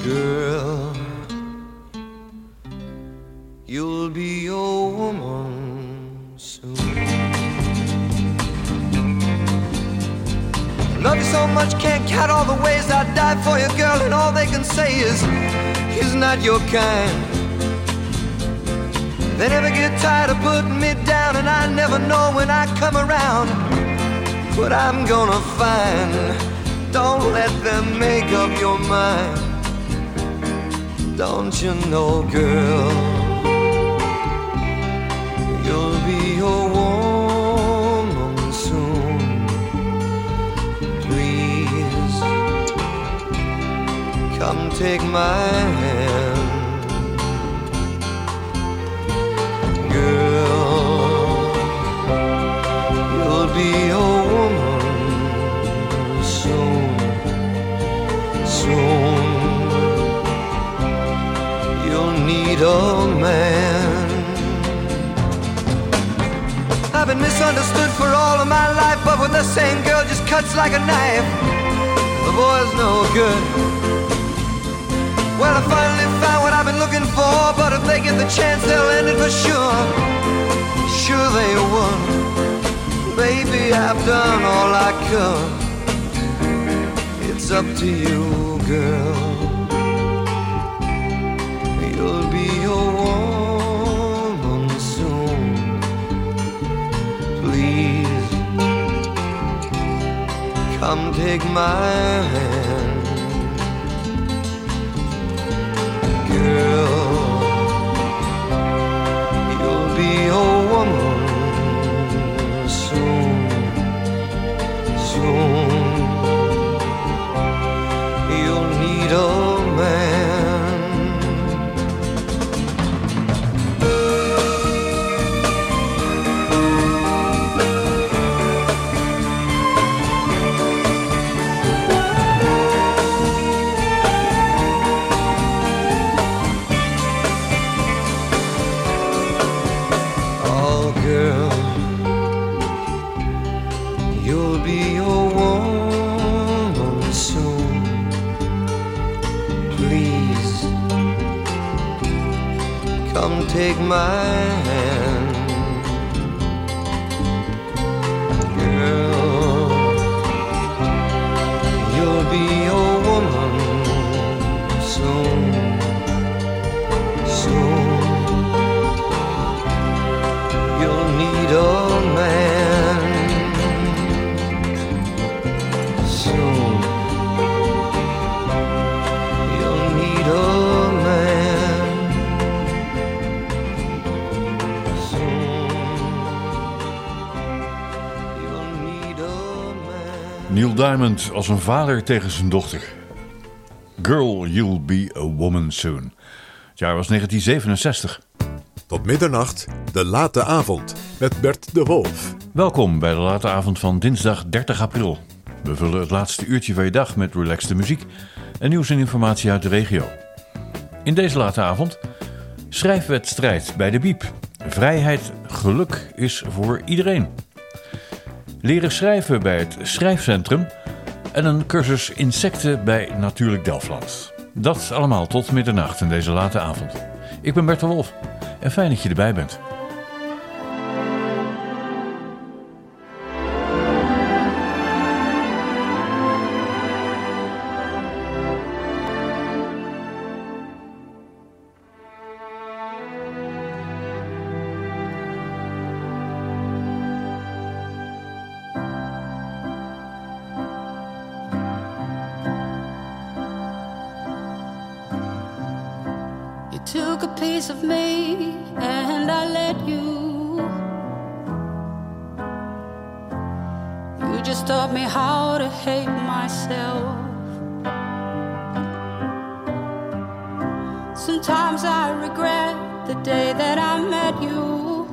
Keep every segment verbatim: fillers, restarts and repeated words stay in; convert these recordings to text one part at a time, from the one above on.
Girl, you'll be your woman soon. I love you so much, can't count all the ways I'd die for you, girl, and all they can say is he's not your kind. They never get tired of putting me down, and I never know when I come around what I'm gonna find. Don't let them make up your mind. Don't you know, girl, you'll be your woman soon. Please, come take my hand. Girl, you'll be your woman soon, soon. Need a man. I've been misunderstood for all of my life, but with the same girl just cuts like a knife. The boy's no good. Well, I finally found what I've been looking for, but if they get the chance, they'll end it for sure. Sure they would. Baby, I've done all I could. It's up to you, girl. You'll be your woman soon. Please, come take my hand. Girl, you'll be your woman soon, soon. You'll need a man. Take my hand, girl, you'll be your woman soon, soon. You'll need a man soon. You'll need a man. Neil Diamond als een vader tegen zijn dochter. Girl, you'll be a woman soon. Het jaar was negentien zevenenzestig. Tot middernacht, de late avond met Bert de Wolf. Welkom bij de late avond van dinsdag dertig april. We vullen het laatste uurtje van je dag met relaxte muziek en nieuws en informatie uit de regio. In deze late avond schrijfwedstrijd bij de Biep. Vrijheid, geluk is voor iedereen. Leren schrijven bij het Schrijfcentrum en een cursus insecten bij Natuurlijk Delftland. Dat allemaal tot middernacht in deze late avond. Ik ben Bert de Wolf en fijn dat je erbij bent. Took a piece of me and I let you. You just taught me how to hate myself. Sometimes I regret the day that I met you.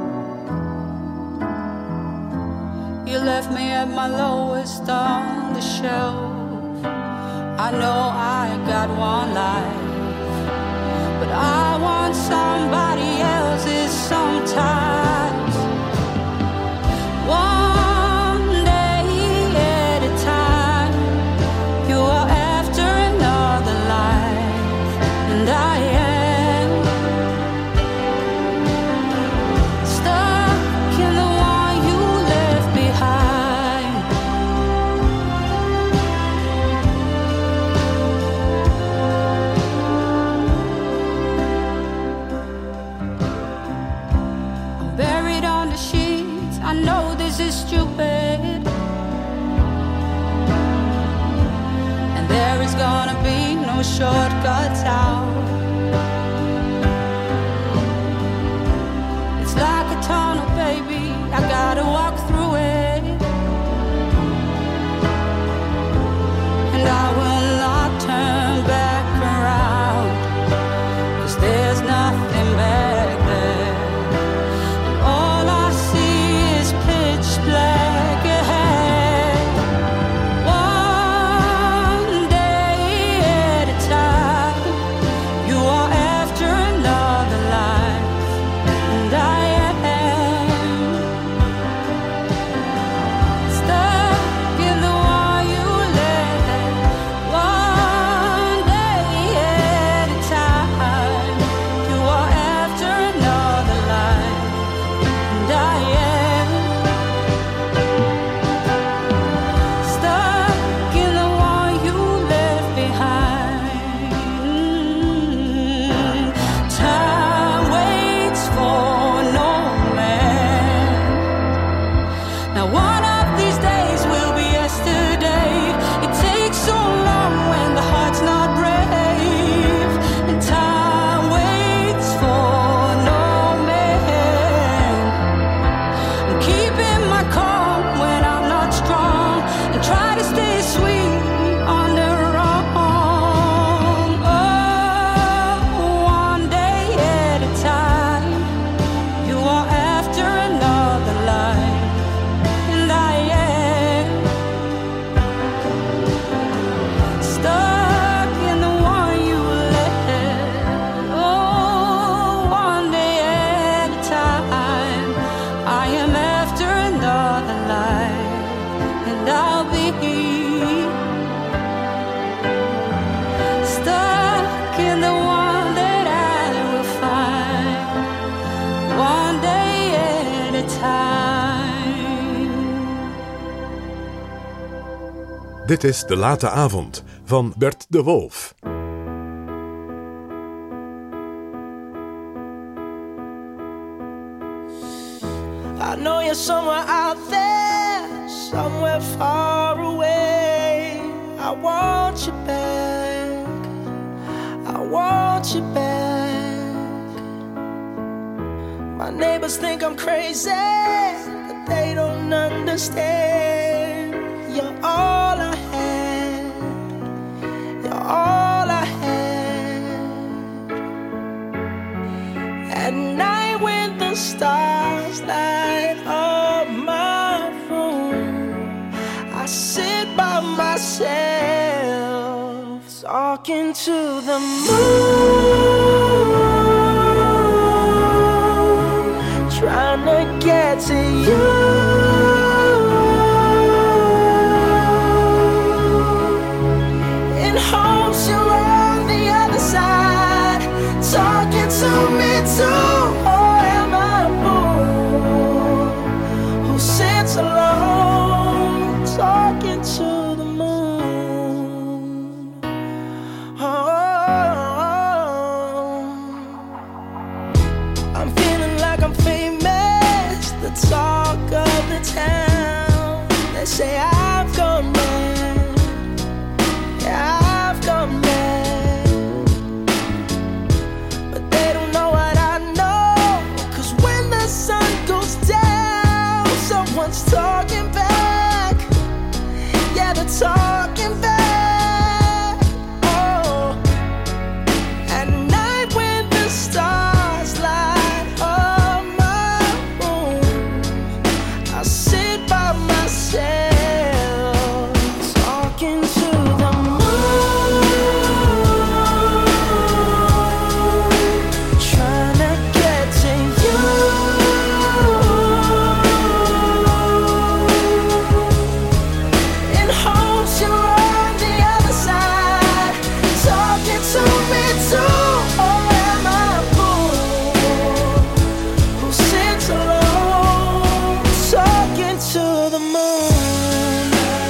You left me at my lowest on the shelf. I know I got one life, but I want somebody else's sometimes. One day at a time. You are after another life. with shortcuts out. It's like a tunnel, baby, I gotta walk through it. And I will not turn back around, 'cause there's nothing back there. And all I see is pitch black ahead. One day at a time, you are after another life, and I am stuck in the one you left. One day at a time, you are after another life, and I am stuck in the one you left behind. Time waits for no man. Now one of these days will be yesterday. It takes so long when the heart's not brave, and time waits for no man. I'm keeping my calm when I'm not strong, and try to stay sweet on the wrong. Oh, one day at a time, you are after another life, and I am stuck in the one you left. Oh, one day at a time, I am after another life, and I'll be stuck in the one that I will find, one day at a time. Dit is De Late Avond van Bert de Wolf. I know you're somewhere out there, somewhere far away. I want you back, I want you back. My neighbors think I'm crazy, but they don't understand. You're all I had, you're all I had. At night when the stars light up my room, I sit by myself, talking to the moon, trying to get to you. In hopes you're on the other side, talking to me too. Or am I a fool who sits alone, talking to the moon? Oh, I'm feeling like I'm famous, the talk of the town. They say I've gone mad, yeah, I've gone mad. But they don't know what I know, 'cause when the sun goes down, someone's talking back. Yeah, they're talking back. Oh, at night when the stars light up my room, I sit by myself, talking to the moon, trying to get to you. In hopes you're on the other side, talking to me too. Or am I a fool who sits alone, talking to the moon?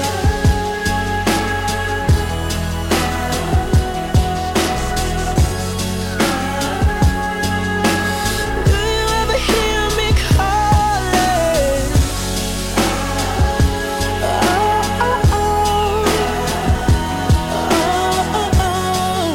Do you ever hear me calling? Oh, oh, oh. Oh, oh, oh.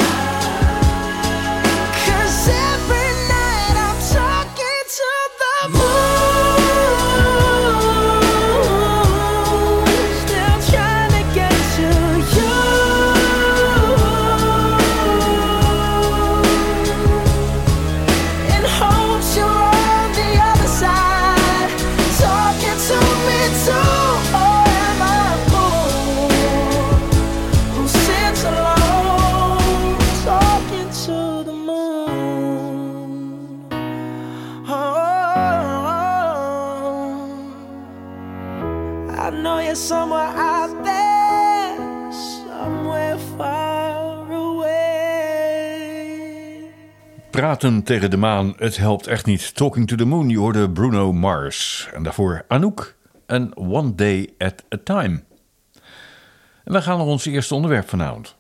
somewhere out there, somewhere far away. Praten tegen de maan, het helpt echt niet. Talking to the Moon, je hoorde Bruno Mars. En daarvoor Anouk en One Day at a Time. En we gaan naar ons eerste onderwerp vanavond.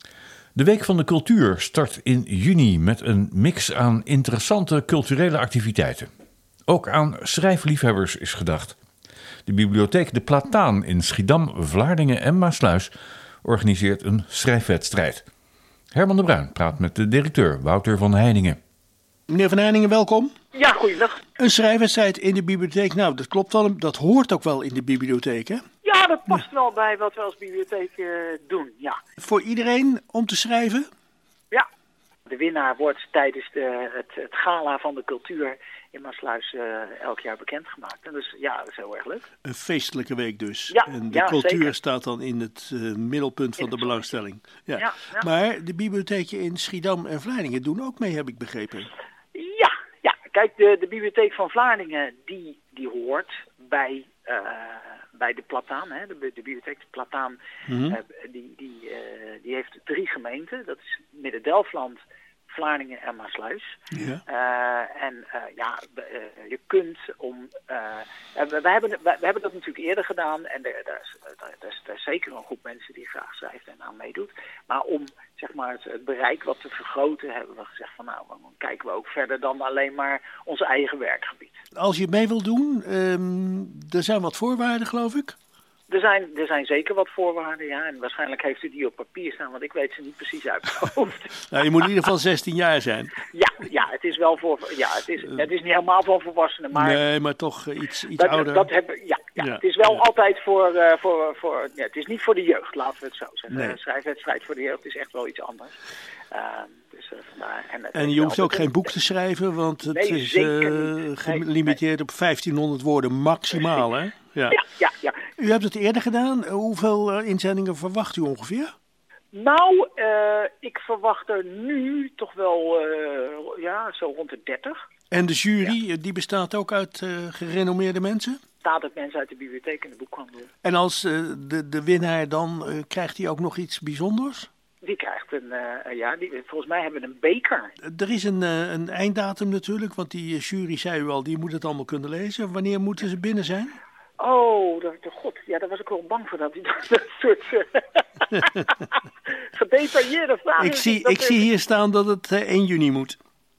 De Week van de Cultuur start in juni met een mix aan interessante culturele activiteiten. Ook aan schrijfliefhebbers is gedacht. De bibliotheek De Plataan in Schiedam, Vlaardingen en Maasluis organiseert een schrijfwedstrijd. Herman de Bruin praat met de directeur Wouter van Heiningen. Meneer Van Heiningen, welkom. Ja, goeiedag. Een schrijfwedstrijd in de bibliotheek, nou dat klopt wel, dat hoort ook wel in de bibliotheek, hè? Ja, dat past ja. wel bij wat we als bibliotheek uh, doen, ja. Voor iedereen om te schrijven? Ja. De winnaar wordt tijdens de, het, het gala van de cultuur in Maasluis uh, elk jaar bekendgemaakt. En dus ja, dat is heel erg leuk. Een feestelijke week dus. Ja, en de ja, cultuur zeker. staat dan in het uh, middelpunt van de belangstelling. Ja. Ja, ja. Maar de bibliotheken in Schiedam en Vlaardingen doen ook mee, heb ik begrepen. Ja, ja. Kijk, de, de bibliotheek van Vlaardingen, die, die hoort bij, uh, bij de Plataan. Hè. De, de bibliotheek de Plataan, mm-hmm. uh, die, die, uh, die heeft drie gemeenten. Dat is Midden-Delfland, Vlaardingen en Maasluis. Ja. Uh, en uh, ja, uh, je kunt om... Uh, we, we, hebben, we, we hebben dat natuurlijk eerder gedaan. En er, er, is, er, is, er is zeker een groep mensen die graag schrijft en aan meedoet. Maar om zeg maar, het, het bereik wat te vergroten, hebben we gezegd van nou, dan kijken we ook verder dan alleen maar ons eigen werkgebied. Als je mee wilt doen, um, er zijn wat voorwaarden, geloof ik. Er zijn, er zijn zeker wat voorwaarden, ja. En waarschijnlijk heeft u die op papier staan, want ik weet ze niet precies uit mijn hoofd. Nou, je moet in ieder geval zestien jaar zijn. Ja, ja, het is wel voor... Ja, het is, het is niet helemaal voor volwassenen, maar... Nee, maar toch iets, iets dat, ouder. Dat hebben, ja, ja, ja, het is wel ja. altijd voor... Uh, voor, voor ja, het is niet voor de jeugd, laten we het zo zeggen. Nee. Een schrijfwedstrijd voor de jeugd is echt wel iets anders. Uh, dus, uh, vandaar, en, en je hoeft ook geen boek te schrijven, want het nee, is uh, gelimiteerd nee, nee. op vijftienhonderd woorden maximaal, hè? Ja, ja, ja. ja. U hebt het eerder gedaan. Hoeveel uh, inzendingen verwacht u ongeveer? Nou, uh, ik verwacht er nu toch wel uh, ja, zo rond de dertig. En de jury, ja. die bestaat ook uit uh, gerenommeerde mensen? Bestaat uit mensen uit de bibliotheek en de boekhandel. En als uh, de, de winnaar dan, uh, krijgt hij ook nog iets bijzonders? Die krijgt een, uh, ja, die, volgens mij hebben we een beker. Er is een, uh, een einddatum natuurlijk, want die jury, zei u al, die moet het allemaal kunnen lezen. Wanneer moeten ze binnen zijn? Oh, de, de god, ja, daar was ik wel bang voor dat hij dat, dat soort uh, gedetailleerde vragen... Ik, zie, ik is... zie hier staan dat het uh, één juni moet.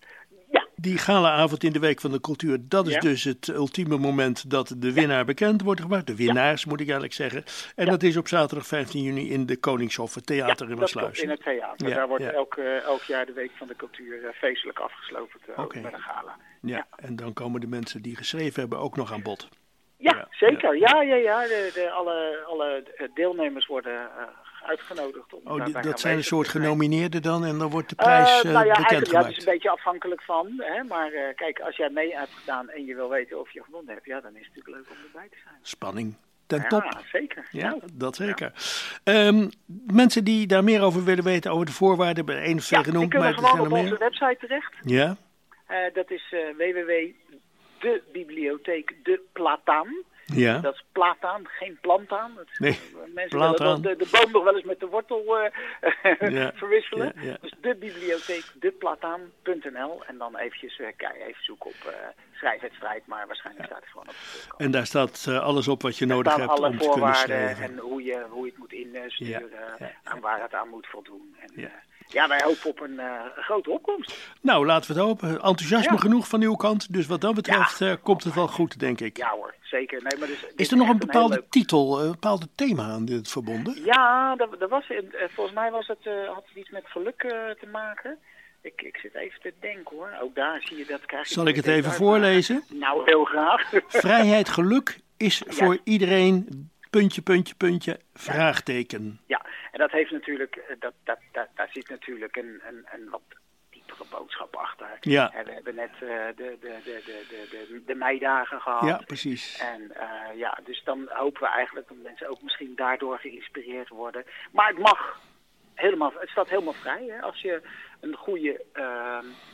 Ja. Die galaavond in de Week van de Cultuur, dat is ja. dus het ultieme moment dat de winnaar ja. bekend wordt gemaakt. De winnaars, ja. moet ik eigenlijk zeggen. En ja. dat is op zaterdag vijftien juni in de Koningshof, het theater ja, in Maasluis. Dat in het theater. Ja, daar wordt ja. elk, uh, elk jaar de Week van de Cultuur uh, feestelijk afgesloten uh, okay. met een gala. Ja. ja, en dan komen de mensen die geschreven hebben ook nog aan bod. Ja, ja, zeker. Ja, ja, ja. De, de, alle, alle deelnemers worden uh, uitgenodigd. Om oh, die, dat zijn een soort genomineerden dan en dan wordt de prijs uh, uh, nou ja, bekendgemaakt? Ja, dat is een beetje afhankelijk van. Hè, maar uh, kijk, als jij mee hebt gedaan en je wil weten of je gewonnen hebt, ja, dan is het natuurlijk leuk om erbij te zijn. Spanning. Ten ja, top. Zeker. Ja, nou, dat zeker. Ja. Um, mensen die daar meer over willen weten, over de voorwaarden, bij één of twee ja, genoemd. die kunnen maar gewoon op meer. onze website terecht. Ja. Uh, dat is uh, w w w punt de bibliotheek de Plataan. Ja. Dat is plataan, geen plantaan. Dat, nee, mensen plataan. willen de, de boom nog wel eens met de wortel uh, ja, verwisselen. Ja, ja. Dus de bibliotheek de plataan punt n l en dan eventjes uh, even zoeken op uh, schrijfwedstrijd, maar waarschijnlijk ja. staat het gewoon op de voorkant. En daar staat uh, alles op wat je daar nodig hebt om te kunnen schrijven. alle voorwaarden en hoe je, hoe je het moet insturen ja, ja, ja. en waar het aan moet voldoen. En, ja. Uh, Ja, wij hopen op een uh, grote opkomst. Nou, laten we het hopen. Enthousiasme ja. genoeg van uw kant. Dus wat dat betreft ja. uh, komt het wel goed, denk ik. Ja hoor, zeker. Nee, maar dus, is er nog een bepaalde een titel, een bepaalde thema aan dit verbonden? Ja, dat, dat was, uh, volgens mij was het, uh, had het iets met geluk uh, te maken. Ik, ik zit even te denken hoor. Ook daar zie je dat. Krijg je Zal ik het even uit, voorlezen? Maar, nou, heel graag. Vrijheid, geluk is ja. voor iedereen... Puntje, puntje, puntje, vraagteken. Ja, en dat heeft natuurlijk, dat, dat, dat, daar zit natuurlijk een, een, een wat diepere boodschap achter. Ja. En we hebben net uh, de, de, de, de, de, de, de meidagen gehad. Ja, precies. En uh, ja, dus dan hopen we eigenlijk dat mensen ook misschien daardoor geïnspireerd worden. Maar het mag helemaal, het staat helemaal vrij. Hè? Als je een goede... Uh,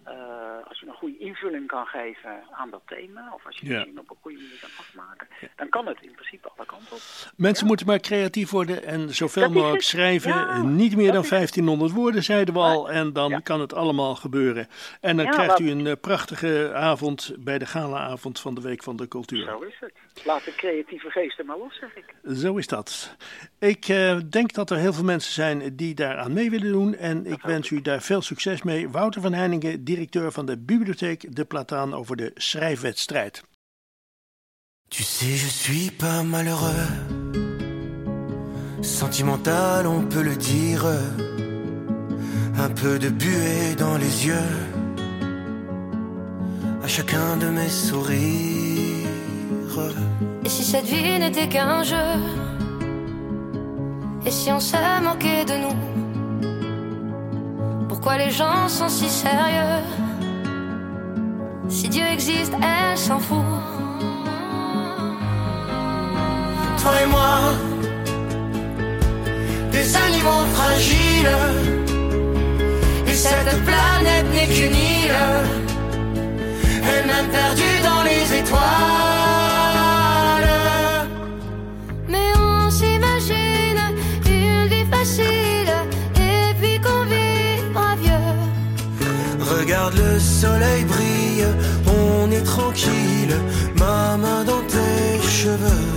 Uh, als je een goede invulling kan geven aan dat thema, of als je ja. misschien op een goede manier kan afmaken, dan kan het in principe alle kanten op. Mensen ja. moeten maar creatief worden en zoveel mogelijk het. schrijven. Ja, Niet meer dan is vijftienhonderd woorden, zeiden we al. En dan ja. kan het allemaal gebeuren. En dan ja, krijgt wat... u een uh, prachtige avond bij de galaavond van de Week van de Cultuur. Zo is het. Laat de creatieve geesten maar los, zeg ik. Zo is dat. Ik uh, denk dat er heel veel mensen zijn die daaraan mee willen doen. En ik wens u daar veel succes mee. Wouter van Heiningen, directeur van de bibliotheek De Plataan, over de schrijfwedstrijd. Tu sais, je suis pas malheureux. Sentimental, on peut le dire. Un peu de buée dans les yeux. À chacun de mes sourires. Et si cette vie n'était qu'un jeu? Et si on se moquait de nous? Pourquoi les gens sont si sérieux? Si Dieu existe, elle s'en fout. Toi et moi, des animaux fragiles. Et cette planète n'est qu'une île, elle-même perdue dans les étoiles. Mais on s'imagine une vie facile, et puis qu'on vivra vieux. Regarde le soleil brille, on est tranquille, ma main dans tes cheveux.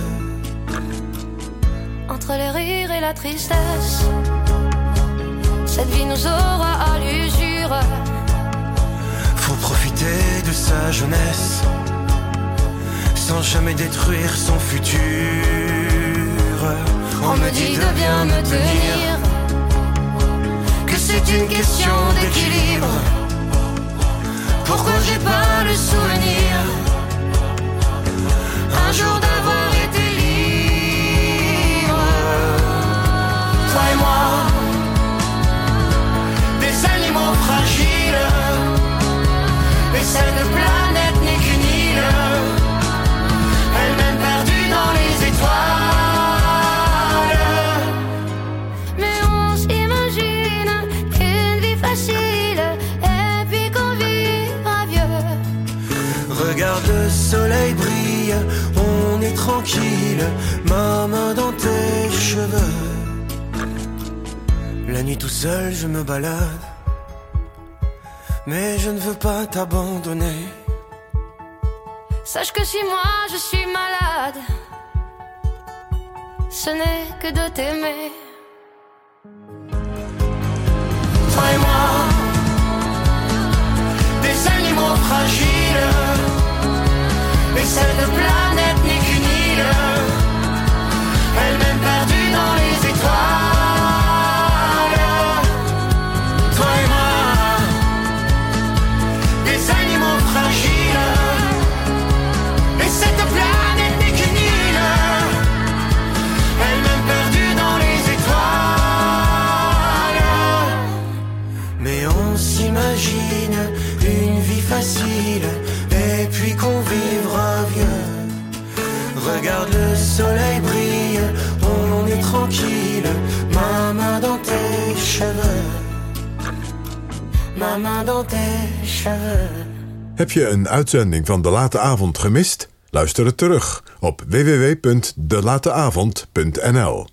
Entre les rires et la tristesse, cette vie nous aura à l'usure. Faut profiter de sa jeunesse, sans jamais détruire son futur. On me dit de bien me tenir, que c'est une question d'équilibre. Pourquoi j'ai pas le souvenir un jour d'avoir été libre? Toi et moi, des animaux fragiles, et cette planète n'est qu'une île, elle-même perdue dans les étoiles. Mais on s'imagine une vie facile, et puis qu'on vivra vieux. Regarde le soleil brille, on est tranquille, ma main dans tes cheveux. La nuit tout seul je me balade, mais je ne veux pas t'abandonner. Sache que si moi je suis malade, ce n'est que de t'aimer. Toi et moi, des animaux fragiles, et cette planète n'est qu'une île, elle-même perdue dans les étoiles. Toi et moi, des animaux fragiles, et cette planète n'est qu'une île, elle-même perdue dans les étoiles. Mais on s'imagine une vie facile, et puis qu'on vivra vieux. Regarde le soleil brille, on est tranquille, ma main dans tes cheveux. Ma main dans tes cheveux. Heb je een uitzending van De Late Avond gemist? Luister het terug op w w w punt de late avond punt n l.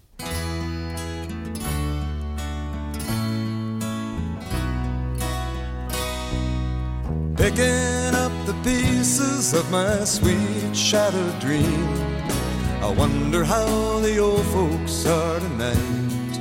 Picking up the pieces of my sweet shattered dream, I wonder how the old folks are tonight.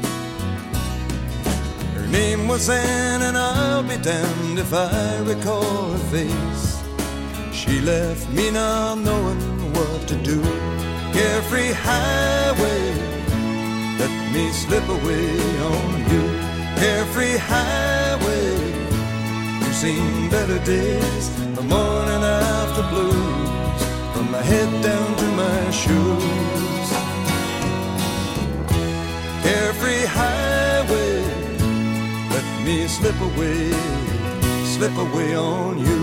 Her name was Anne, and I'll be damned if I recall her face. She left me not knowing what to do. Carefree highway, let me slip away on you. Carefree highway, you've seen better days, the morning after blues, from my head down to my shoes. Carefree highway, let me slip away, slip away on you.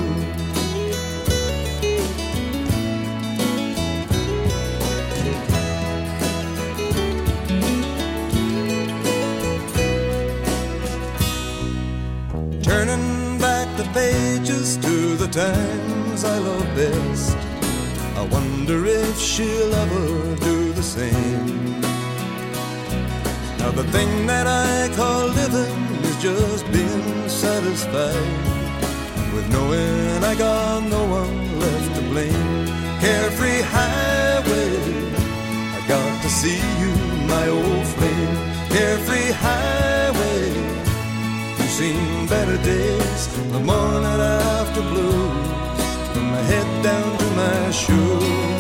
Turning back the pages to the times I love best. I wonder if she'll ever do the same. Now the thing that I call living is just being satisfied with knowing I got no one left to blame. Carefree highway, I got to see you, my old flame. Carefree highway, you've seen better days, the morning after blues, from my head down to my shoes.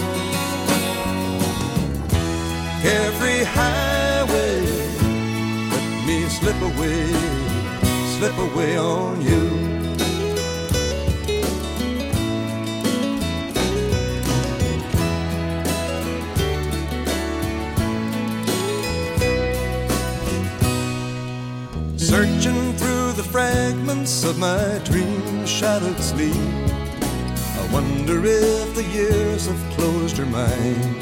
Carefree highway, let me slip away, slip away on you. Searching through the fragments of my dream-shadowed sleep, I wonder if the years have closed her mind.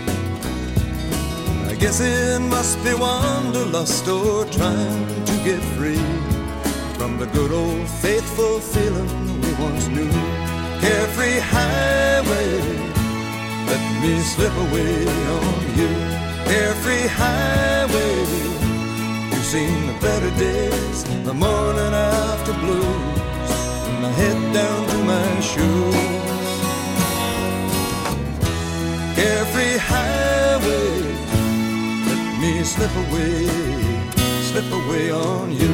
I guess it must be wanderlust or trying to get free from the good old faithful feeling we once knew. Carefree highway, let me slip away on you. Carefree highway, seen the better days, the morning after blues, from my head down to my shoes. Carefree highway, let me slip away, slip away on you.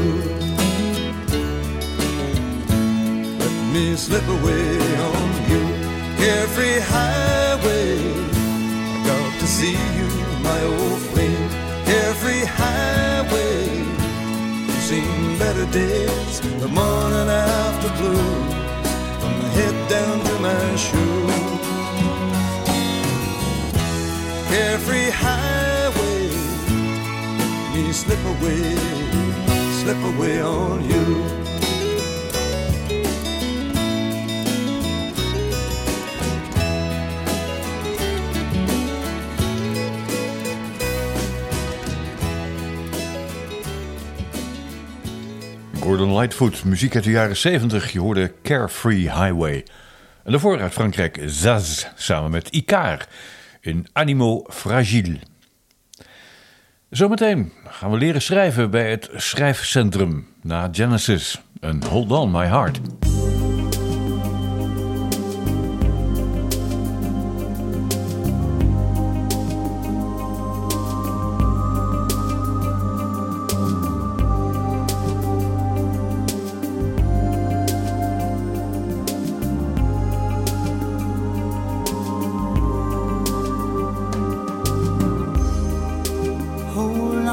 Let me slip away on you. Carefree highway, I got to see you, my old flame. Carefree highway, you've seen better days, the morning after blues, from my head down to my shoes. Carefree highway, let me slip away, slip away on you. Gordon Lightfoot, muziek uit de jaren zeventig. Je hoorde Carefree Highway. En daarvoor uit Frankrijk Zaz, samen met Icare in Animo Fragile. Zometeen gaan we leren schrijven bij het schrijfcentrum na Genesis en Hold On My Heart.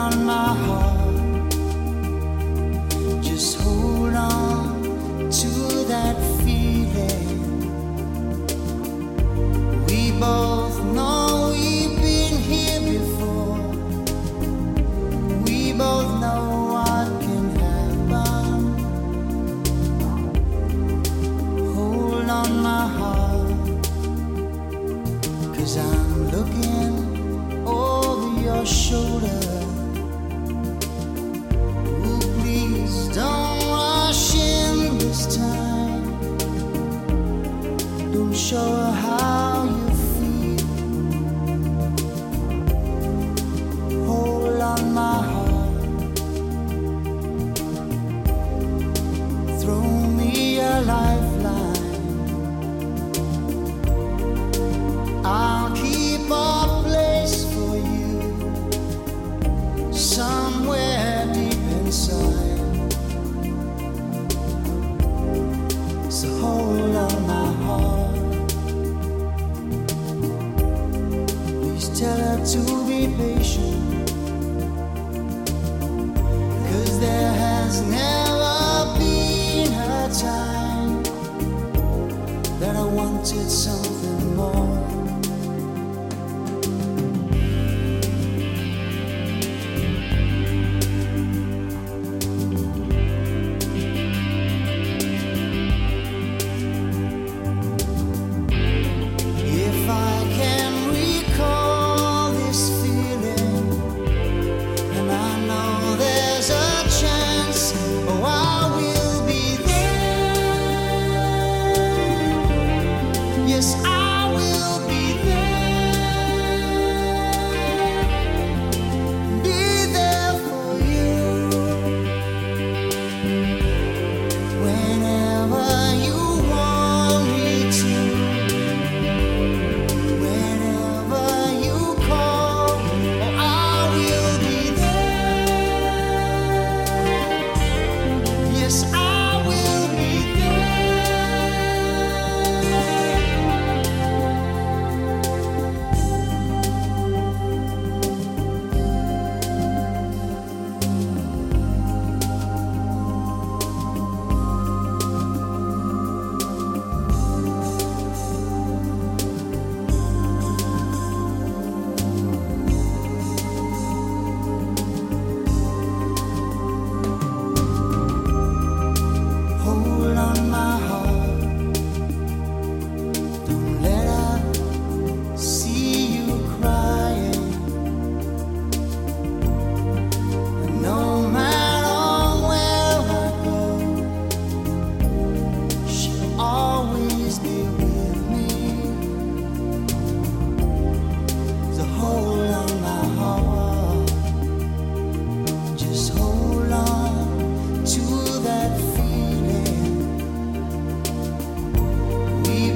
To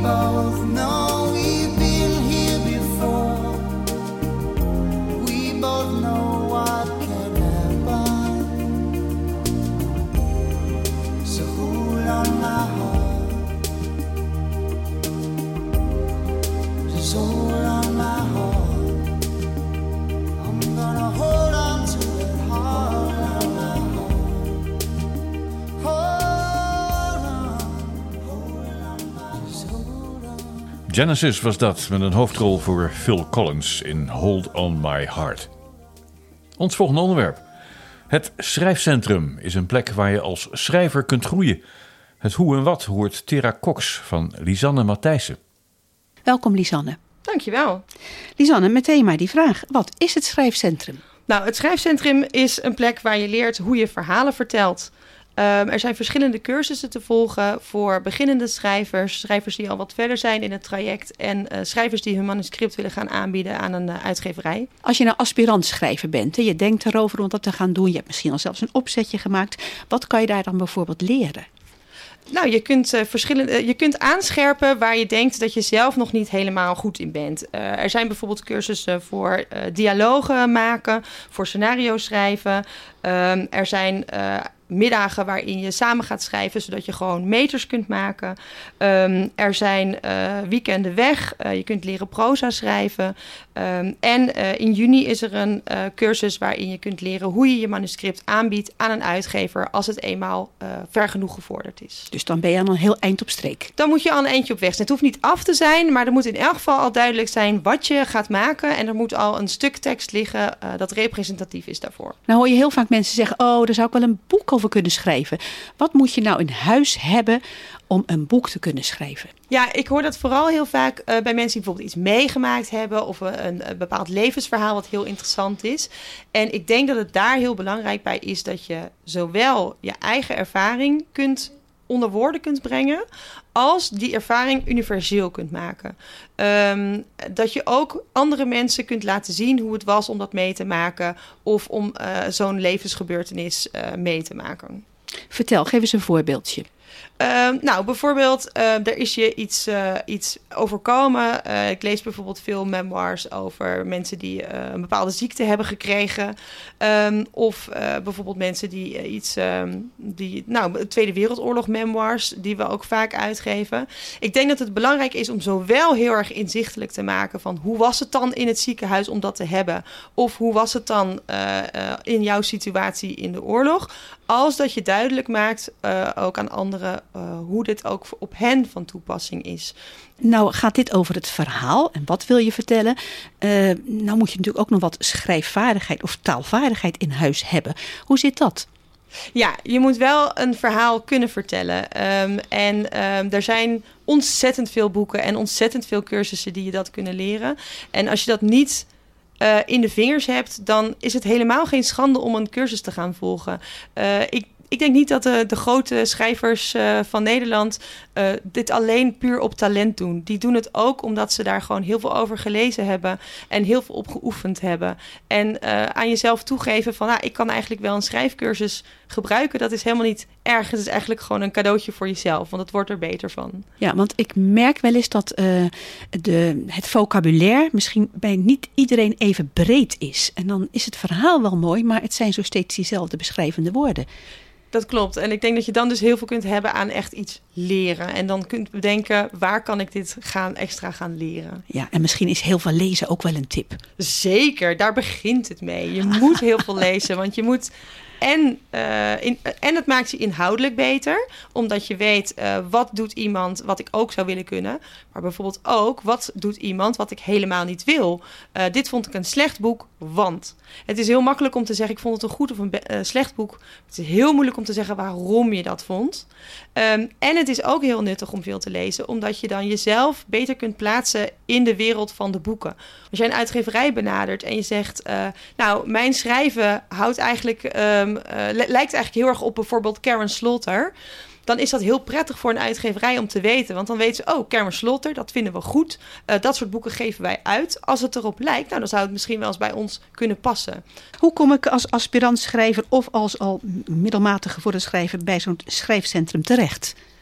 both know we've been here before. We both know what can happen. So hold on my heart. Just hold on my heart. I'm gonna hold on to it hard. Genesis was dat, met een hoofdrol voor Phil Collins in Hold On My Heart. Ons volgende onderwerp. Het Schrijfcentrum is een plek waar je als schrijver kunt groeien. Het hoe en wat hoort Tera Cox van Lisanne Matthijssen. Welkom Lisanne. Dankjewel. Lisanne, meteen maar die vraag. Wat is het Schrijfcentrum? Nou, het Schrijfcentrum is een plek waar je leert hoe je verhalen vertelt. Um, er zijn verschillende cursussen te volgen voor beginnende schrijvers, schrijvers die al wat verder zijn in het traject en uh, schrijvers die hun manuscript willen gaan aanbieden aan een uh, uitgeverij. Als je nou aspirant schrijver bent en je denkt erover om dat te gaan doen, je hebt misschien al zelfs een opzetje gemaakt, wat kan je daar dan bijvoorbeeld leren? Nou, je kunt, uh, verschillende, uh, je kunt aanscherpen waar je denkt dat je zelf nog niet helemaal goed in bent. Uh, er zijn bijvoorbeeld cursussen voor uh, dialogen maken, voor scenario schrijven. Um, er zijn uh, middagen waarin je samen gaat schrijven, zodat je gewoon meters kunt maken. Um, er zijn uh, weekenden weg. Uh, je kunt leren proza schrijven. Um, en uh, in juni is er een uh, cursus waarin je kunt leren hoe je je manuscript aanbiedt aan een uitgever als het eenmaal uh, ver genoeg gevorderd is. Dus dan ben je al een heel eind op streek. Dan moet je al een eindje op weg zijn. Het hoeft niet af te zijn, maar er moet in elk geval al duidelijk zijn wat je gaat maken. En er moet al een stuk tekst liggen uh, dat representatief is daarvoor. Nou hoor je heel vaak mensen zeggen, oh, daar zou ik wel een boek over kunnen schrijven. Wat moet je nou in huis hebben om een boek te kunnen schrijven? Ja, ik hoor dat vooral heel vaak uh, bij mensen die bijvoorbeeld iets meegemaakt hebben of een, een, een bepaald levensverhaal wat heel interessant is. En ik denk dat het daar heel belangrijk bij is dat je zowel je eigen ervaring kunt onder woorden kunt brengen, als die ervaring universeel kunt maken. Um, dat je ook andere mensen kunt laten zien hoe het was om dat mee te maken of om uh, zo'n levensgebeurtenis uh, mee te maken. Vertel, geef eens een voorbeeldje. Uh, nou, bijvoorbeeld, uh, er is je iets, uh, iets overkomen. Uh, ik lees bijvoorbeeld veel memoirs over mensen die uh, een bepaalde ziekte hebben gekregen. Um, of uh, bijvoorbeeld mensen die uh, iets... Um, die, nou, Tweede Wereldoorlog memoirs, die we ook vaak uitgeven. Ik denk dat het belangrijk is om zowel heel erg inzichtelijk te maken van hoe was het dan in het ziekenhuis om dat te hebben? Of hoe was het dan uh, uh, in jouw situatie in de oorlog? Als dat je duidelijk maakt, uh, ook aan anderen, uh, hoe dit ook op hen van toepassing is. Nou gaat dit over het verhaal en wat wil je vertellen? Uh, nou moet je natuurlijk ook nog wat schrijfvaardigheid of taalvaardigheid in huis hebben. Hoe zit dat? Ja, je moet wel een verhaal kunnen vertellen. Um, en um, er zijn ontzettend veel boeken en ontzettend veel cursussen die je dat kunnen leren. En als je dat niet Uh, in de vingers hebt, dan is het helemaal geen schande om een cursus te gaan volgen. Uh, ik, ik denk niet dat de, de grote schrijvers uh, van Nederland uh, dit alleen puur op talent doen. Die doen het ook omdat ze daar gewoon heel veel over gelezen hebben en heel veel op geoefend hebben. En uh, aan jezelf toegeven van, nou, ik kan eigenlijk wel een schrijfcursus gebruiken. Dat is helemaal niet erg. Het is eigenlijk gewoon een cadeautje voor jezelf, want het wordt er beter van. Ja, want ik merk wel eens dat uh, de, het vocabulaire misschien bij niet iedereen even breed is. En dan is het verhaal wel mooi, maar het zijn zo steeds diezelfde beschrijvende woorden. Dat klopt. En ik denk dat je dan dus heel veel kunt hebben aan echt iets leren. En dan kunt bedenken, waar kan ik dit gaan, extra gaan leren? Ja, en misschien is heel veel lezen ook wel een tip. Zeker, daar begint het mee. Je moet heel veel lezen, want je moet... En, uh, in, en het maakt je inhoudelijk beter, omdat je weet uh, wat doet iemand wat ik ook zou willen kunnen. Maar bijvoorbeeld ook, wat doet iemand wat ik helemaal niet wil. Uh, dit vond ik een slecht boek, want... Het is heel makkelijk om te zeggen, ik vond het een goed of een be- uh, slecht boek. Het is heel moeilijk om te zeggen waarom je dat vond. Um, en het is ook heel nuttig om veel te lezen, omdat je dan jezelf beter kunt plaatsen in de wereld van de boeken. Als jij een uitgeverij benadert en je zegt, uh, nou, mijn schrijven houdt eigenlijk, um, uh, lijkt eigenlijk heel erg op bijvoorbeeld Karen Slaughter, dan is dat heel prettig voor een uitgeverij om te weten. Want dan weten ze, oh, Karen Slaughter, dat vinden we goed. Uh, dat soort boeken geven wij uit. Als het erop lijkt, nou, dan zou het misschien wel eens bij ons kunnen passen. Hoe kom ik als aspirant schrijver of als al middelmatig gevorderd schrijver bij zo'n schrijfcentrum terecht?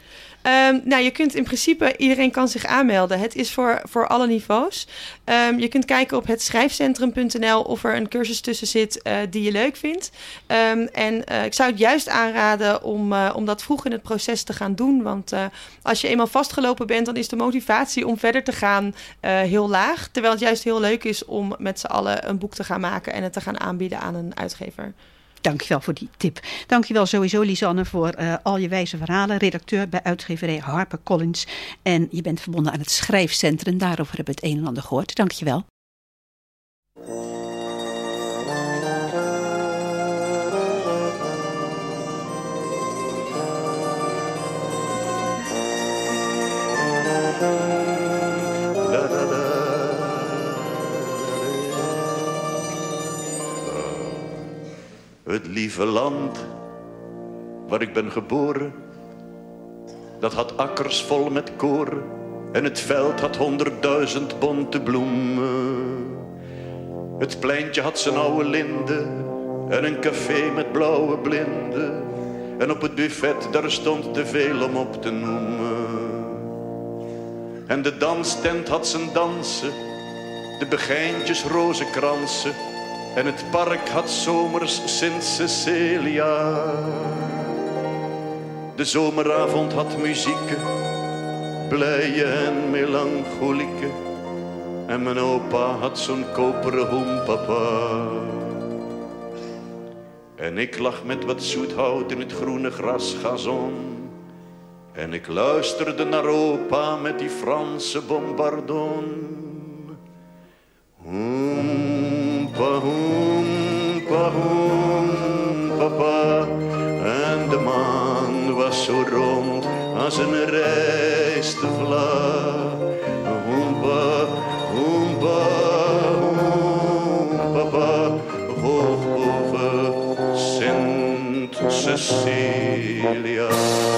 Um, nou, je kunt in principe, iedereen kan zich aanmelden. Het is voor, voor alle niveaus. Um, je kunt kijken op het schrijfcentrum punt n l of er een cursus tussen zit uh, die je leuk vindt. Um, en uh, ik zou het juist aanraden om, uh, om dat vroeg in het proces te gaan doen. Want uh, als je eenmaal vastgelopen bent, dan is de motivatie om verder te gaan uh, heel laag. Terwijl het juist heel leuk is om met z'n allen een boek te gaan maken en het te gaan aanbieden aan een uitgever. Dankjewel voor die tip. Dankjewel sowieso, Lisanne, voor uh, al je wijze verhalen. Redacteur bij uitgeverij HarperCollins. En je bent verbonden aan het schrijfcentrum. Daarover hebben we het een en ander gehoord. Dankjewel. Het lieve land waar ik ben geboren, dat had akkers vol met koren en het veld had honderdduizend bonte bloemen. Het pleintje had zijn oude linden en een café met blauwe blinden en op het buffet daar stond te veel om op te noemen. En de danstent had zijn dansen, de begijntjes rozenkransen. En het park had zomers Sint Cecilia. De zomeravond had muzieken, blije en melancholieke. En mijn opa had zo'n koperen hoempapa. En ik lag met wat zoethout in het groene grasgazon. En ik luisterde naar opa met die Franse bombardon. Hoempa, hoempa, hoempapa. En de maan was zo rond als een rijstvlaag. Hoempa, hoempa, hoempapa. Hoog boven Sint Cecilia.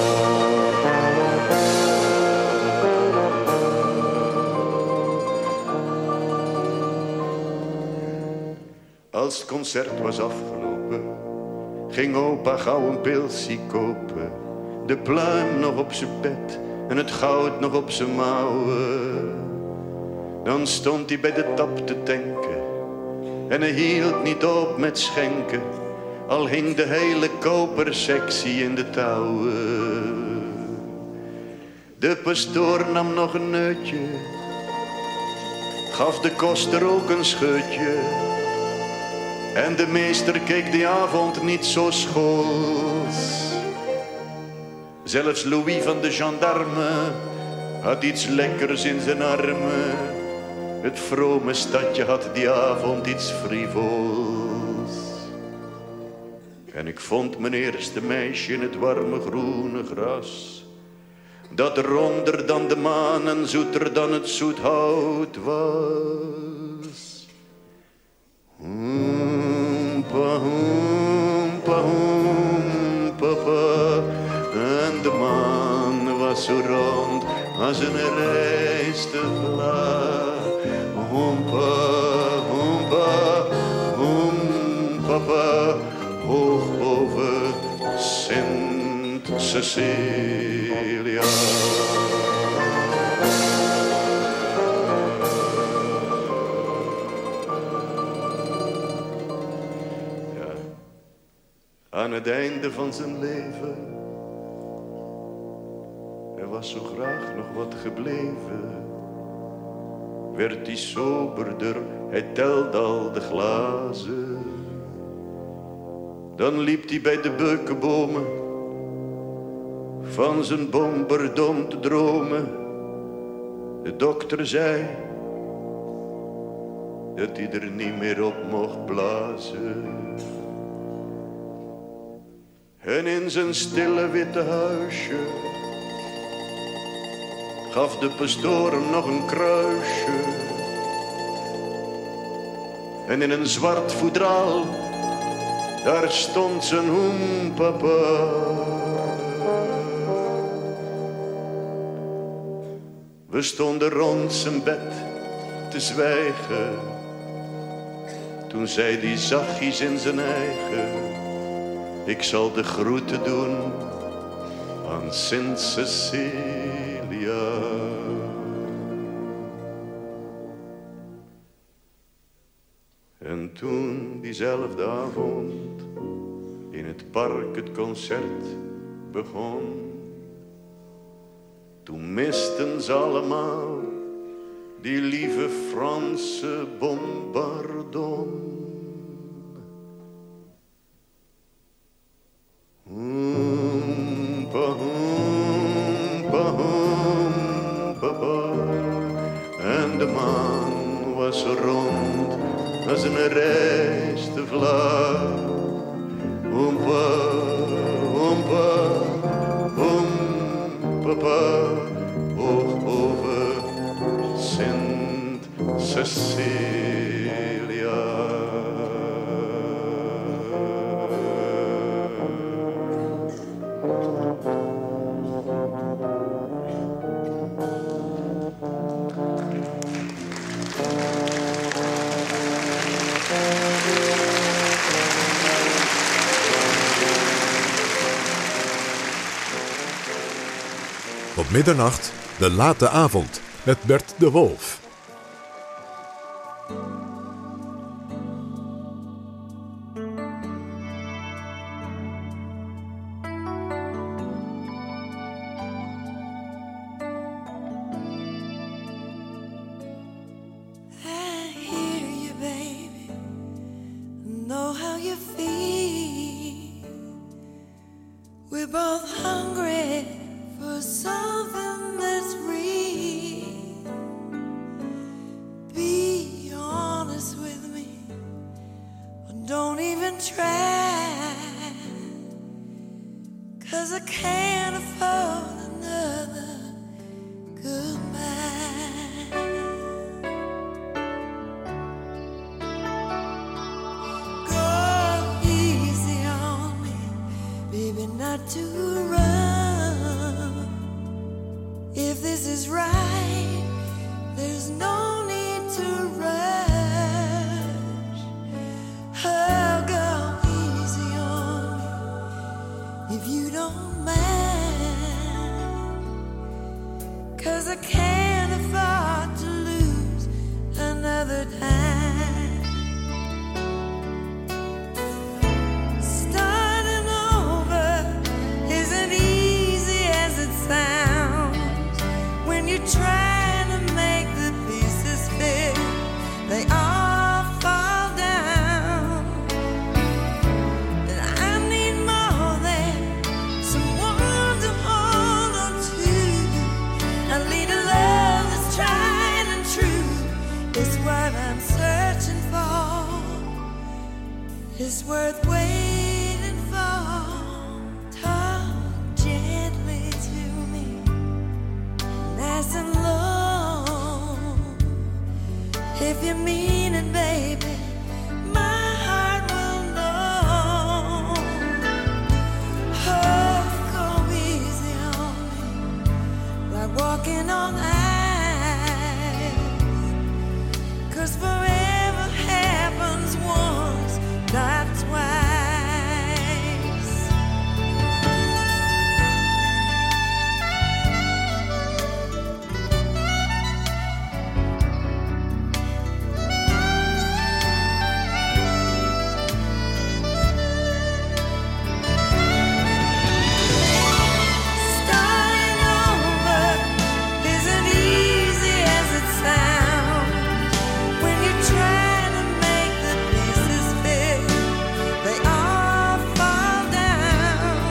Als het concert was afgelopen, ging opa gauw een pilsie kopen. De pluim nog op zijn pet en het goud nog op zijn mouwen. Dan stond hij bij de tap te tanken en hij hield niet op met schenken. Al hing de hele kopersectie in de touwen. De pastoor nam nog een neutje, gaf de koster ook een scheutje. En de meester keek die avond niet zo schools. Zelfs Louis van de gendarme had iets lekkers in zijn armen. Het vrome stadje had die avond iets frivols. En ik vond mijn eerste meisje in het warme groene gras, dat ronder dan de maan en zoeter dan het zoethout was. Hoempa, hoempa, hoempapa. En de maan was zo rond als een rijstvlaag. Hoempa, hoempa, hoempapa. Hoog boven Sint Cecilia. Aan het einde van zijn leven, er was zo graag nog wat gebleven. Werd hij soberder, hij telde al de glazen. Dan liep hij bij de beukenbomen van zijn bombardon te dromen. De dokter zei dat hij er niet meer op mocht blazen. En in zijn stille witte huisje gaf de pastoor hem nog een kruisje. En in een zwart foedraal, daar stond zijn hoempapa. We stonden rond zijn bed te zwijgen. Toen zei hij zachtjes in zijn eigen: ik zal de groeten doen aan van Sint Cecilia. En toen diezelfde avond in het park het concert begon, toen misten ze allemaal die lieve Franse bombardon. Oompa, oompa, oompa, oompa. En de maan was rond als een rijste vlag. Oompa, oompa, oompa, hoog boven Sint Cecilia. Op middernacht, de late avond, met Bert de Wolf. Is worth waiting for. Talk gently to me, nice and low. If you mean it, baby, my heart will know. Oh, go easy on me, like walking on ice. 'Cause forever happens once, not twice. Starting over isn't easy as it sounds. When you're trying to make the pieces fit, they all fall down.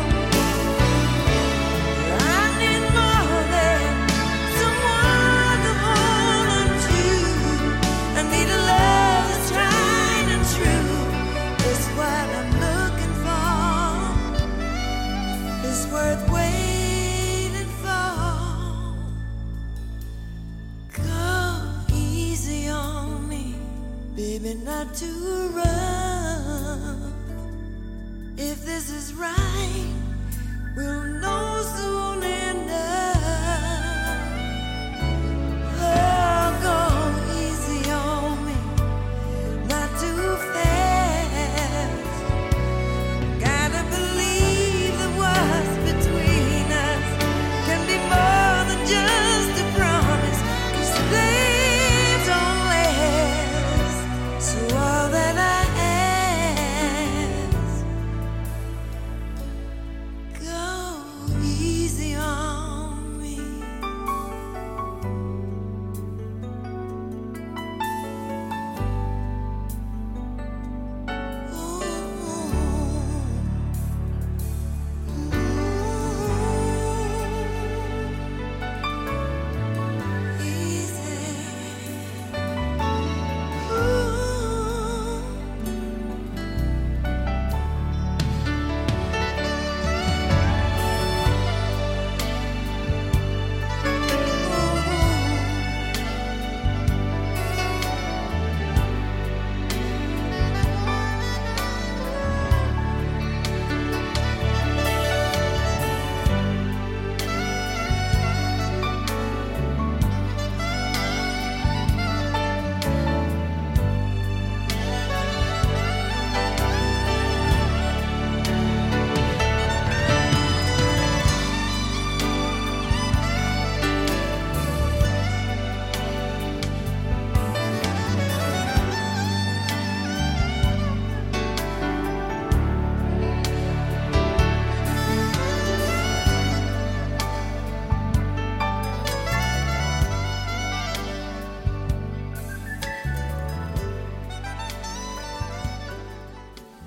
I need more than someone to hold on to. I need a love that's tried and true. It's what I'm looking for. It's worth waiting for. Go easy on me, baby, not too rough. If this is right, we'll know soon enough. Oh, go easy on me, not too fast. Gotta believe that what's between us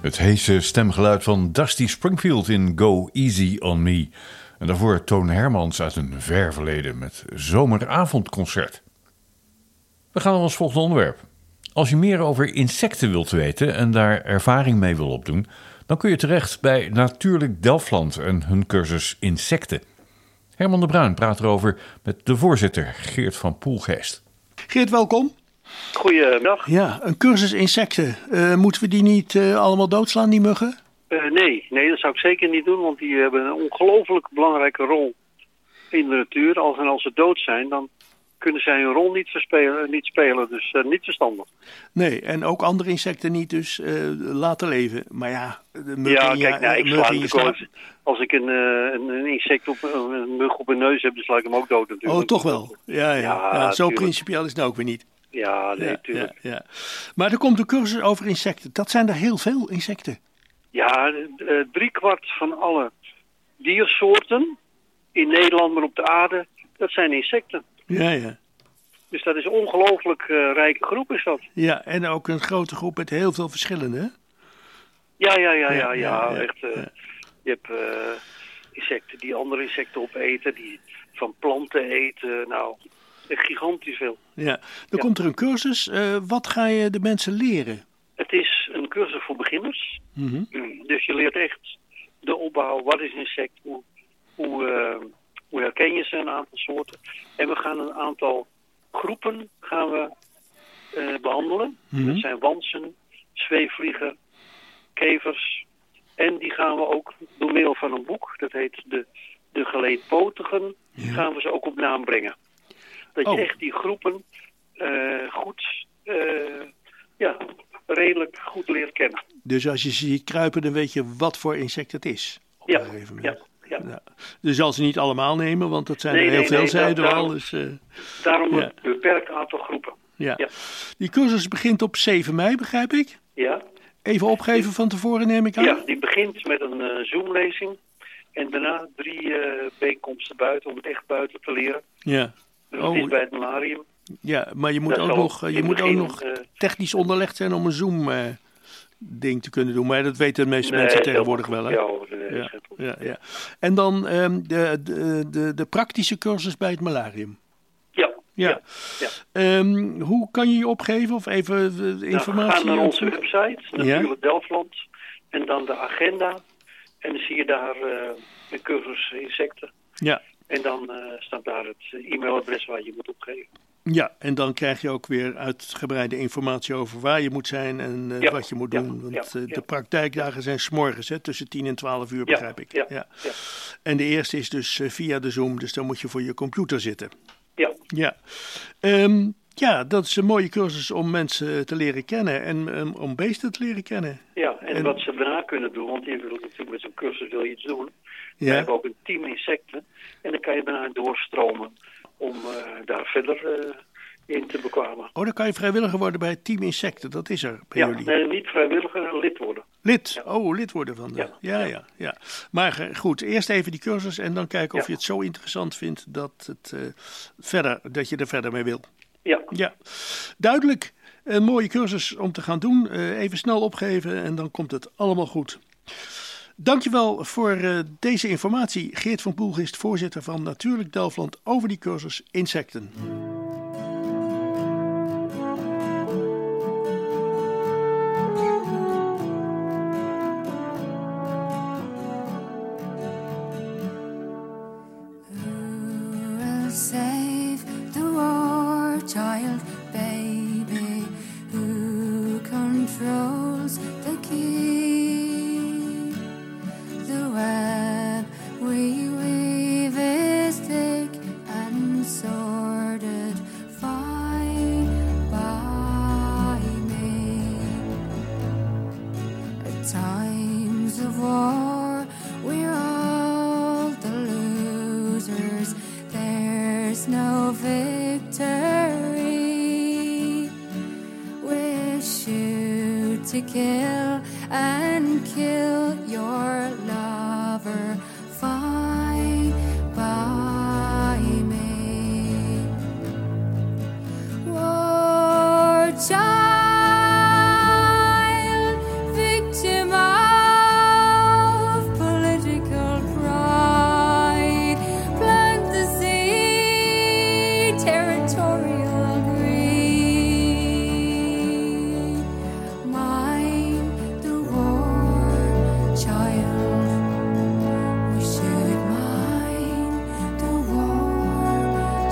Het heese stemgeluid van Dusty Springfield in Go Easy On Me. En daarvoor Toon Hermans uit een ver verleden met Zomeravondconcert. We gaan naar ons volgende onderwerp. Als je meer over insecten wilt weten en daar ervaring mee wil opdoen, dan kun je terecht bij Natuurlijk Delfland en hun cursus Insecten. Herman de Bruin praat erover met de voorzitter Geert van Poelgeest. Geert, welkom. Goedemiddag. Ja, een cursus insecten. Uh, moeten we die niet uh, allemaal doodslaan, die muggen? Uh, nee, nee, dat zou ik zeker niet doen, want die hebben een ongelooflijk belangrijke rol in de natuur. Als, en als ze dood zijn, dan kunnen zij hun rol niet, verspelen, niet spelen, dus uh, niet verstandig. Nee, en ook andere insecten niet dus uh, laten leven. Maar ja, de muggen ja, kijk, nou, ik sla natuurlijk slaap... als, als ik een, uh, een, een insect op een, een mug op mijn neus heb, dan sla ik hem ook dood natuurlijk. Oh, toch wel? Ja, ja. ja, ja zo principieel is het nou ook weer niet. Ja, nee, natuurlijk. Ja, ja. Maar er komt een cursus over insecten. Dat zijn er heel veel insecten. Ja, uh, driekwart van alle diersoorten in Nederland, maar op de aarde, dat zijn insecten. Ja, ja. Dus dat is een ongelooflijk uh, rijke groep is dat. Ja, en ook een grote groep met heel veel verschillende, hè? Ja, ja, ja, ja, ja, ja, ja, ja echt. Uh, ja. Je hebt uh, insecten die andere insecten opeten, die van planten eten, nou, echt gigantisch veel. Ja, dan ja. komt er een cursus. Uh, wat ga je de mensen leren? Het is een cursus voor beginners. Mm-hmm. Dus je leert echt de opbouw, wat is een insect, hoe, hoe, uh, hoe herken je ze, een aantal soorten. En we gaan een aantal groepen gaan we uh, behandelen. Mm-hmm. Dat zijn wansen, zweefvliegen, kevers. En die gaan we ook door middel van een boek, dat heet De, de Geleedpotigen, ja. gaan we ze ook op naam brengen. Dat je oh. echt die groepen uh, goed, uh, ja, redelijk goed leert kennen. Dus als je ze ziet kruipen, dan weet je wat voor insect het is. Ja, ja, ja. ja. Dus zal ze niet allemaal nemen, want dat zijn nee, er heel nee, veel, nee, zeiden we daarom, al. Dus, uh, daarom ja. een beperkt aantal groepen. Ja. ja. Die cursus begint op zeven mei, begrijp ik? Ja. Even opgeven van tevoren, neem ik aan? Ja, die begint met een uh, Zoom-lezing. En daarna drie uh, bijeenkomsten buiten, om het echt buiten te leren. Ja. Dus oh. bij het malarium. Ja, maar je moet dat ook nog, je moet begin, ook nog uh, technisch onderlegd zijn om een Zoom-ding uh, te kunnen doen. Maar dat weten de meeste nee, mensen tegenwoordig wel, hè? Ja, nee, ja, ja, ja. En dan um, de, de, de, de praktische cursus bij het malarium. Ja. Ja. ja. Um, hoe kan je je opgeven of even uh, informatie? Nou, ga naar onze website, natuurlijk ja? Delfland. En dan de agenda. En dan zie je daar uh, de cursus insecten. Ja. En dan uh, staat daar het e-mailadres waar je moet opgeven. Ja, en dan krijg je ook weer uitgebreide informatie over waar je moet zijn en uh, ja. wat je moet ja. doen. Want uh, ja. de praktijkdagen zijn 's morgens, hè, tussen tien en twaalf uur, begrijp ja. ik. Ja. Ja. Ja. En de eerste is dus uh, via de Zoom, dus dan moet je voor je computer zitten. Ja. Ja. Um, ja, dat is een mooie cursus om mensen te leren kennen en um, om beesten te leren kennen. Ja, en, en wat ze daarna kunnen doen, want je wil natuurlijk met zo'n cursus wil je iets doen. Ja. We hebben ook een team insecten en dan kan je daarna doorstromen om uh, daar verder uh, in te bekwamen. Oh, dan kan je vrijwilliger worden bij het team insecten, dat is er bij ja, jullie. Nee, niet vrijwilliger, lid worden. Lid? Ja. Oh, lid worden van de... Ja. Ja, ja, ja. ja. Maar goed, eerst even die cursus en dan kijken of ja. je het zo interessant vindt dat, het, uh, verder, dat je er verder mee wil. Ja. Ja, duidelijk. Een mooie cursus om te gaan doen. Uh, even snel opgeven en dan komt het allemaal goed. Dankjewel voor uh, deze informatie. Geert van Poelgeest, voorzitter van Natuurlijk Delfland, over die cursus Insecten. Save the war child baby who controls the key. The web we weave is thick and sordid, fine by me. At times of war we're all the losers. There's no victory. Wish you to kill and kill your lover. Fine by me. War child, victim of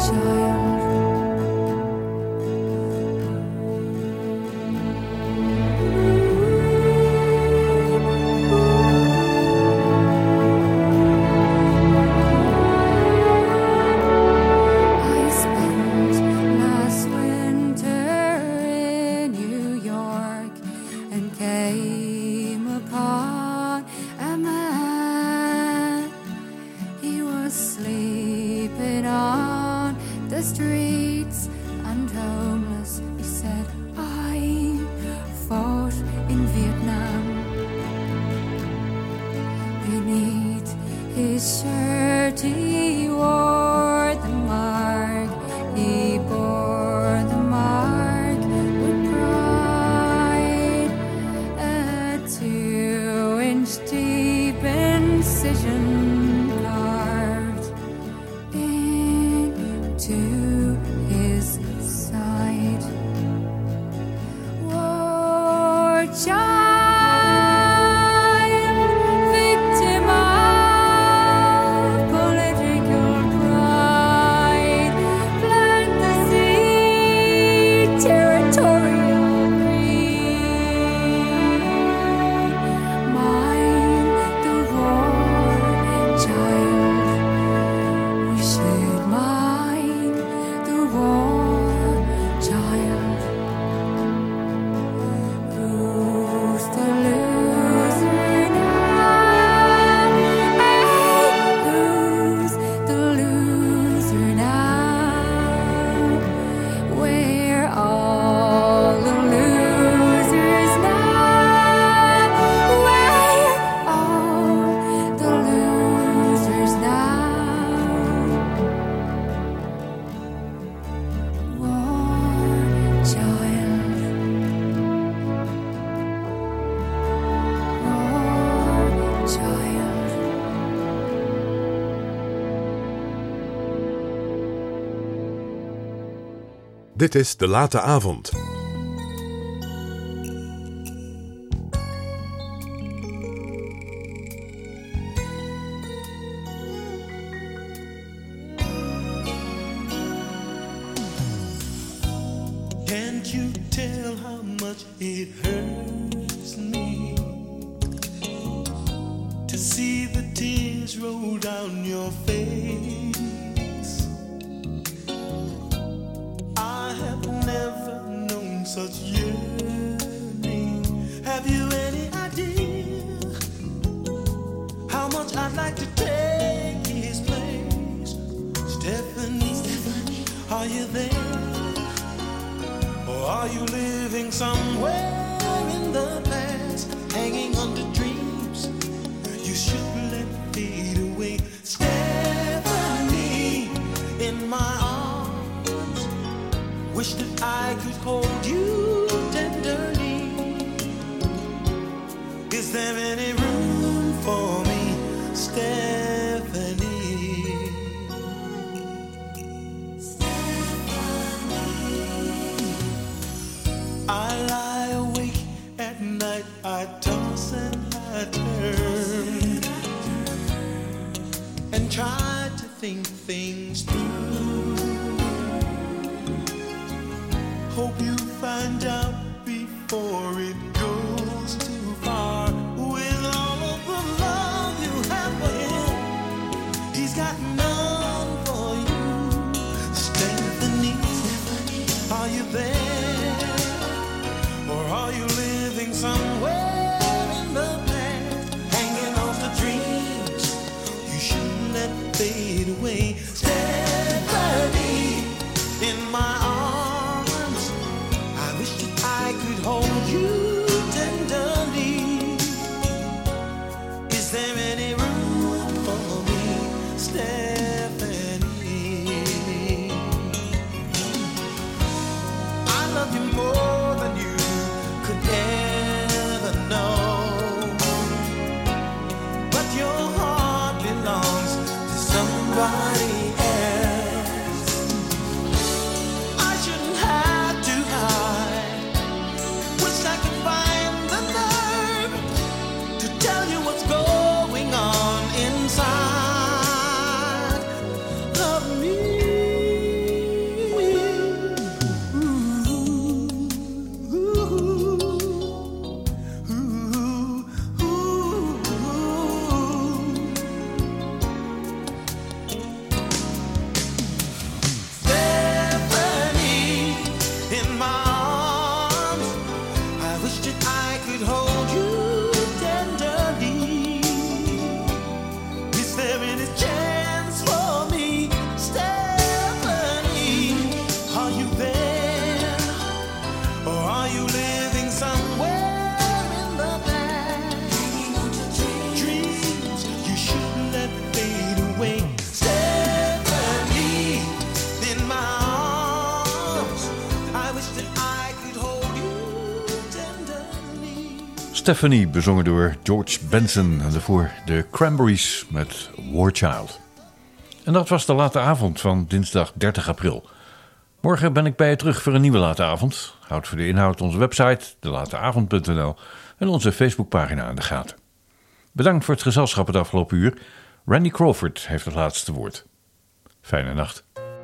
Dit is De Late Avond. Can't you tell how much it hurts me to see the tears roll down your face? I have never known such yearning. Have you any idea how much I'd like to take his place? Stephanie, Stephanie, are you there? Or are you living somewhere in the past, hanging on to dreams you should let fade away? Stephanie, in my arms, wish that I could hold you tenderly. Is there any room for me, Stephanie? I lie awake at night, I toss and I turn, and try to think things through. Hope you find out before it goes too far. With all of the love you have for him, he's got none for you. Stephanie, are you there? Or are you living somewhere in the past, hanging on to dreams you shouldn't let fade away? Stephanie, in my arms, I wish that I could hold you tenderly. Is there any room for me, Stephanie? I love you more than you could ever know, but your heart belongs to somebody else. I shouldn't have to hide. Wish I could find the nerve to tell you what's going on inside. Love me Stephanie, bezongen door George Benson. En daarvoor de Cranberries met War Child. En dat was de late avond van dinsdag dertig april. Morgen ben ik bij je terug voor een nieuwe late avond. Houd voor de inhoud onze website, de late avond punt n l en onze Facebookpagina in de gaten. Bedankt voor het gezelschap het afgelopen uur. Randy Crawford heeft het laatste woord. Fijne nacht.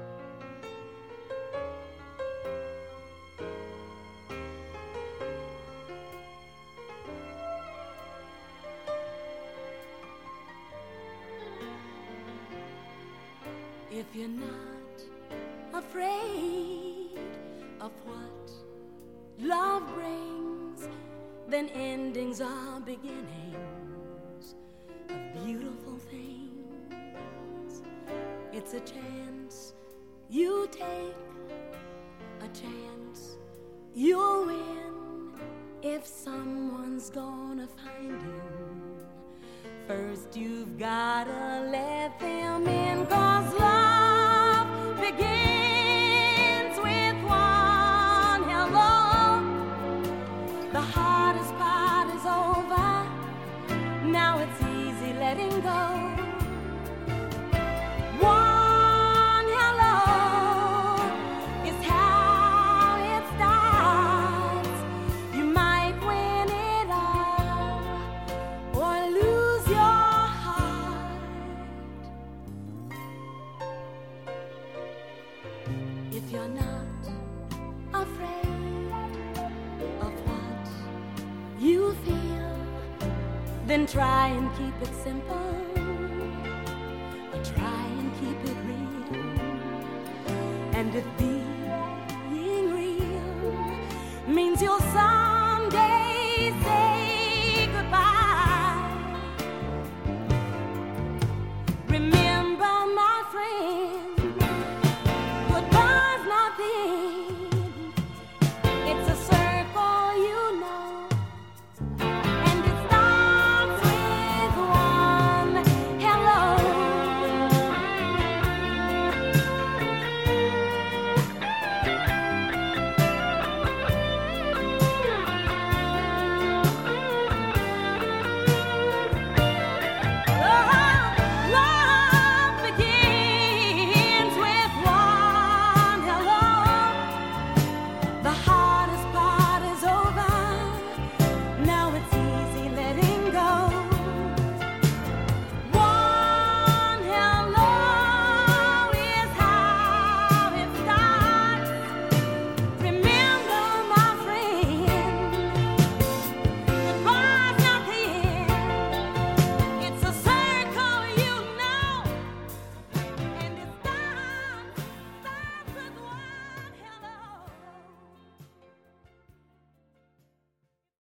If you're not afraid of what love brings, then endings are beginnings of beautiful things. It's a chance you take, a chance you'll win if someone's gonna find you. First you've gotta let them in, 'cause love begins with one hello. The hardest part is over, now it's easy letting go. One hello is how it starts. You might win it all or lose your heart. If you're not afraid of what you feel, then try and keep it simple, or try and keep it real. And if being real means you'll sigh